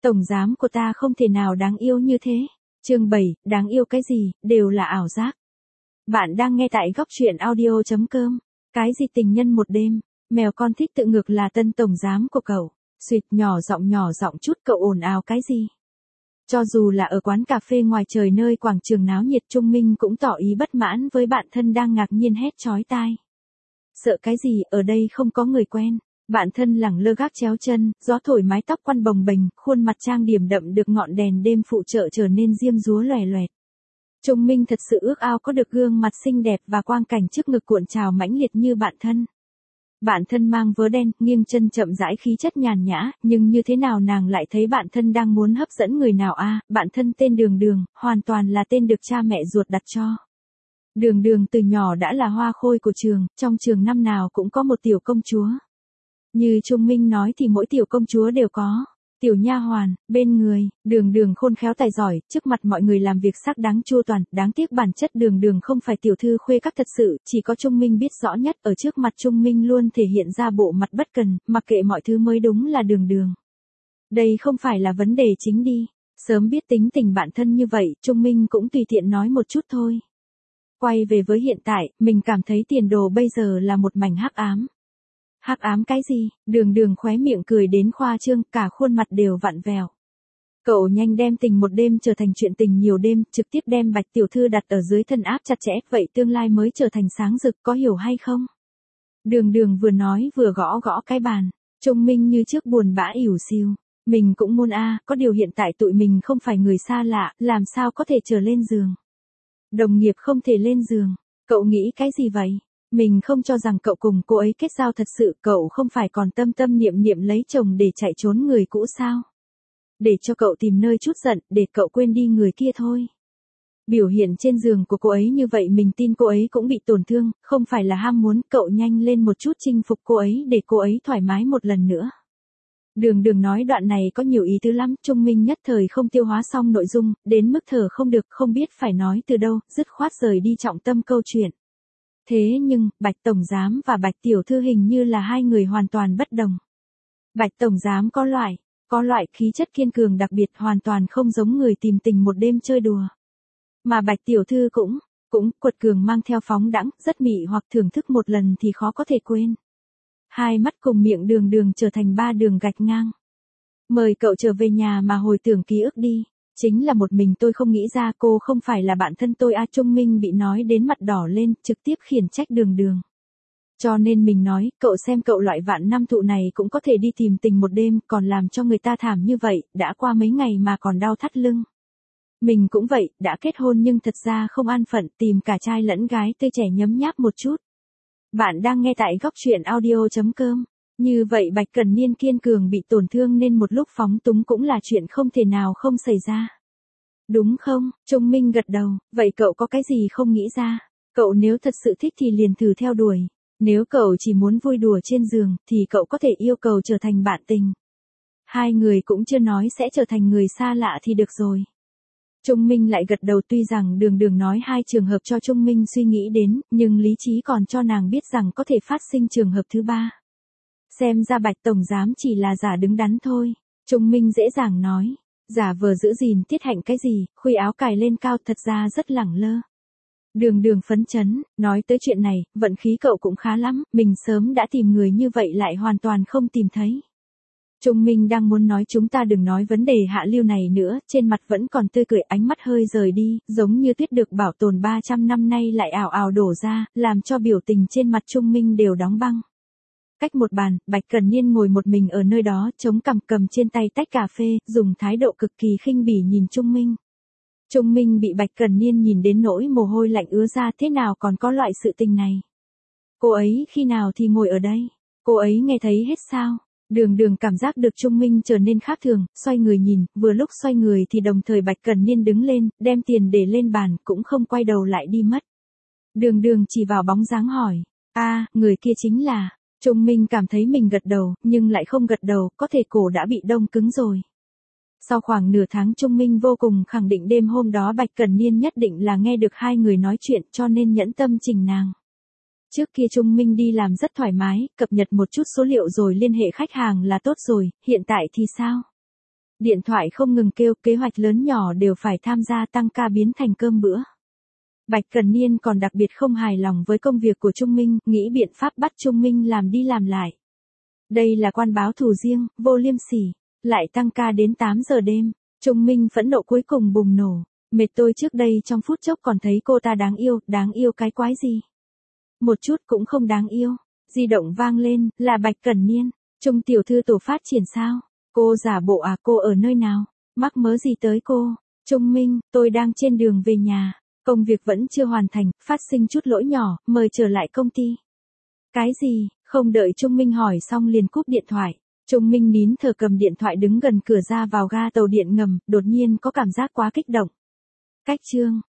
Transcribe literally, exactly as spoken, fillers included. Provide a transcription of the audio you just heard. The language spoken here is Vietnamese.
Tổng giám của ta không thể nào đáng yêu như thế. Chương bảy, đáng yêu cái gì, đều là ảo giác. Bạn đang nghe tại góc truyện audio chấm com. Cái gì tình nhân một đêm, mèo con thích tự ngược là tân tổng giám của cậu. Xuyệt nhỏ giọng nhỏ giọng chút cậu ồn ào cái gì. Cho dù là ở quán cà phê ngoài trời nơi quảng trường náo nhiệt, Trung Minh cũng tỏ ý bất mãn với bạn thân đang ngạc nhiên hét chói tai. Sợ cái gì, ở đây không có người quen. Bạn thân lẳng lơ gác chéo chân, gió thổi mái tóc quăn bồng bềnh, khuôn mặt trang điểm đậm được ngọn đèn đêm phụ trợ trở nên diêm dúa lòe loẹt. Trung Minh thật sự ước ao có được gương mặt xinh đẹp và quang cảnh trước ngực cuộn trào mãnh liệt như bạn thân. Bạn thân mang vớ đen, nghiêng chân chậm rãi khí chất nhàn nhã, nhưng như thế nào nàng lại thấy bạn thân đang muốn hấp dẫn người nào a? À, bạn thân tên Đường Đường, hoàn toàn là tên được cha mẹ ruột đặt cho. Đường Đường từ nhỏ đã là hoa khôi của trường, trong trường năm nào cũng có một tiểu công chúa. Như Trung Minh nói thì mỗi tiểu công chúa đều có tiểu nha hoàn bên người. Đường Đường khôn khéo tài giỏi, trước mặt mọi người làm việc xác đáng chu toàn, đáng tiếc bản chất Đường Đường không phải tiểu thư khuê các thật sự, chỉ có Trung Minh biết rõ nhất, ở trước mặt Trung Minh luôn thể hiện ra bộ mặt bất cần, mặc kệ mọi thứ mới đúng là Đường Đường. Đây không phải là vấn đề chính đi. Sớm biết tính tình bạn thân như vậy, Trung Minh cũng tùy tiện nói một chút thôi. Quay về với hiện tại, mình cảm thấy tiền đồ bây giờ là một mảnh hắc ám. Hắc ám cái gì? Đường Đường khóe miệng cười đến khoa trương, cả khuôn mặt đều vặn vẹo. Cậu nhanh đem tình một đêm trở thành chuyện tình nhiều đêm, trực tiếp đem Bạch tiểu thư đặt ở dưới thân áp chặt chẽ, vậy tương lai mới trở thành sáng rực, có hiểu hay không? Đường Đường vừa nói vừa gõ gõ cái bàn. Trung Minh như trước buồn bã ỉu xìu. Mình cũng muốn a, à, có điều hiện tại tụi mình không phải người xa lạ, làm sao có thể trở lên giường. Đồng nghiệp không thể lên giường. Cậu nghĩ cái gì vậy? Mình không cho rằng cậu cùng cô ấy kết giao thật sự, cậu không phải còn tâm tâm niệm niệm lấy chồng để chạy trốn người cũ sao? Để cho cậu tìm nơi chút giận, để cậu quên đi người kia thôi. Biểu hiện trên giường của cô ấy như vậy mình tin cô ấy cũng bị tổn thương, không phải là ham muốn, cậu nhanh lên một chút chinh phục cô ấy để cô ấy thoải mái một lần nữa. Đường Đường nói đoạn này có nhiều ý tứ lắm, Trung Minh nhất thời không tiêu hóa xong nội dung, đến mức thở không được, không biết phải nói từ đâu, dứt khoát rời đi trọng tâm câu chuyện. Thế nhưng, Bạch Tổng Giám và Bạch Tiểu Thư hình như là hai người hoàn toàn bất đồng. Bạch Tổng Giám có loại, có loại khí chất kiên cường đặc biệt, hoàn toàn không giống người tìm tình một đêm chơi đùa. Mà Bạch Tiểu Thư cũng, cũng quật cường mang theo phóng đãng, rất mị hoặc thưởng thức một lần thì khó có thể quên. Hai mắt cùng miệng Đường Đường trở thành ba đường gạch ngang. Mời cậu trở về nhà mà hồi tưởng ký ức đi. Chính là một mình tôi không nghĩ ra, cô không phải là bạn thân tôi à? Trung Minh bị nói đến mặt đỏ lên, trực tiếp khiển trách Đường Đường. Cho nên mình nói, cậu xem cậu loại vạn năm thụ này cũng có thể đi tìm tình một đêm, còn làm cho người ta thảm như vậy, đã qua mấy ngày mà còn đau thắt lưng. Mình cũng vậy, đã kết hôn nhưng thật ra không an phận, tìm cả trai lẫn gái tươi trẻ nhấm nháp một chút. Bạn đang nghe tại góc truyện audio chấm com. Như vậy Bạch Cần Niên kiên cường bị tổn thương nên một lúc phóng túng cũng là chuyện không thể nào không xảy ra. Đúng không? Trung Minh gật đầu, vậy cậu có cái gì không nghĩ ra? Cậu nếu thật sự thích thì liền thử theo đuổi. Nếu cậu chỉ muốn vui đùa trên giường thì cậu có thể yêu cầu trở thành bạn tình. Hai người cũng chưa nói sẽ trở thành người xa lạ thì được rồi. Trung Minh lại gật đầu, tuy rằng Đường Đường nói hai trường hợp cho Trung Minh suy nghĩ đến, nhưng lý trí còn cho nàng biết rằng có thể phát sinh trường hợp thứ ba. Xem ra Bạch Tổng Giám chỉ là giả đứng đắn thôi. Trung Minh dễ dàng nói. Giả vờ giữ gìn tiết hạnh cái gì, khuy áo cài lên cao, thật ra rất lẳng lơ. Đường Đường phấn chấn, nói tới chuyện này, vận khí cậu cũng khá lắm, mình sớm đã tìm người như vậy lại hoàn toàn không tìm thấy. Trung Minh đang muốn nói chúng ta đừng nói vấn đề hạ lưu này nữa, trên mặt vẫn còn tươi cười, ánh mắt hơi rời đi, giống như tuyết được bảo tồn ba trăm năm nay lại ào ào đổ ra, làm cho biểu tình trên mặt Trung Minh đều đóng băng. Cách một bàn, Bạch Cần Niên ngồi một mình ở nơi đó, chống cằm cầm trên tay tách cà phê, dùng thái độ cực kỳ khinh bỉ nhìn Trung Minh. Trung Minh bị Bạch Cần Niên nhìn đến nỗi mồ hôi lạnh ứa ra, thế nào còn có loại sự tình này. Cô ấy khi nào thì ngồi ở đây, cô ấy nghe thấy hết sao? Đường Đường cảm giác được Trung Minh trở nên khác thường, xoay người nhìn, vừa lúc xoay người thì đồng thời Bạch Cần Niên đứng lên, đem tiền để lên bàn, cũng không quay đầu lại đi mất. Đường Đường chỉ vào bóng dáng hỏi, a, người kia chính là... Trung Minh cảm thấy mình gật đầu, nhưng lại không gật đầu, có thể cổ đã bị đông cứng rồi. Sau khoảng nửa tháng Trung Minh vô cùng khẳng định đêm hôm đó Bạch Cần Niên nhất định là nghe được hai người nói chuyện, cho nên nhẫn tâm chỉnh nàng. Trước kia Trung Minh đi làm rất thoải mái, cập nhật một chút số liệu rồi liên hệ khách hàng là tốt rồi, hiện tại thì sao? Điện thoại không ngừng kêu, kế hoạch lớn nhỏ đều phải tham gia tăng ca biến thành cơm bữa. Bạch Cần Niên còn đặc biệt không hài lòng với công việc của Trung Minh, nghĩ biện pháp bắt Trung Minh làm đi làm lại. Đây là quan báo thù riêng, vô liêm sỉ, lại tăng ca đến tám giờ đêm. Trung Minh phẫn nộ cuối cùng bùng nổ. Mệt tôi trước đây trong phút chốc còn thấy cô ta đáng yêu, đáng yêu cái quái gì? Một chút cũng không đáng yêu. Di động vang lên, là Bạch Cẩn Niên. Trung tiểu thư tổ phát triển sao? Cô giả bộ à, cô ở nơi nào? Mắc mớ gì tới cô? Trung Minh, tôi đang trên đường về nhà. Công việc vẫn chưa hoàn thành, phát sinh chút lỗi nhỏ, mời trở lại công ty. Cái gì? Không đợi Trung Minh hỏi xong liền cúp điện thoại. Trung Minh nín thở cầm điện thoại đứng gần cửa ra vào ga tàu điện ngầm, đột nhiên có cảm giác quá kích động. Cách chương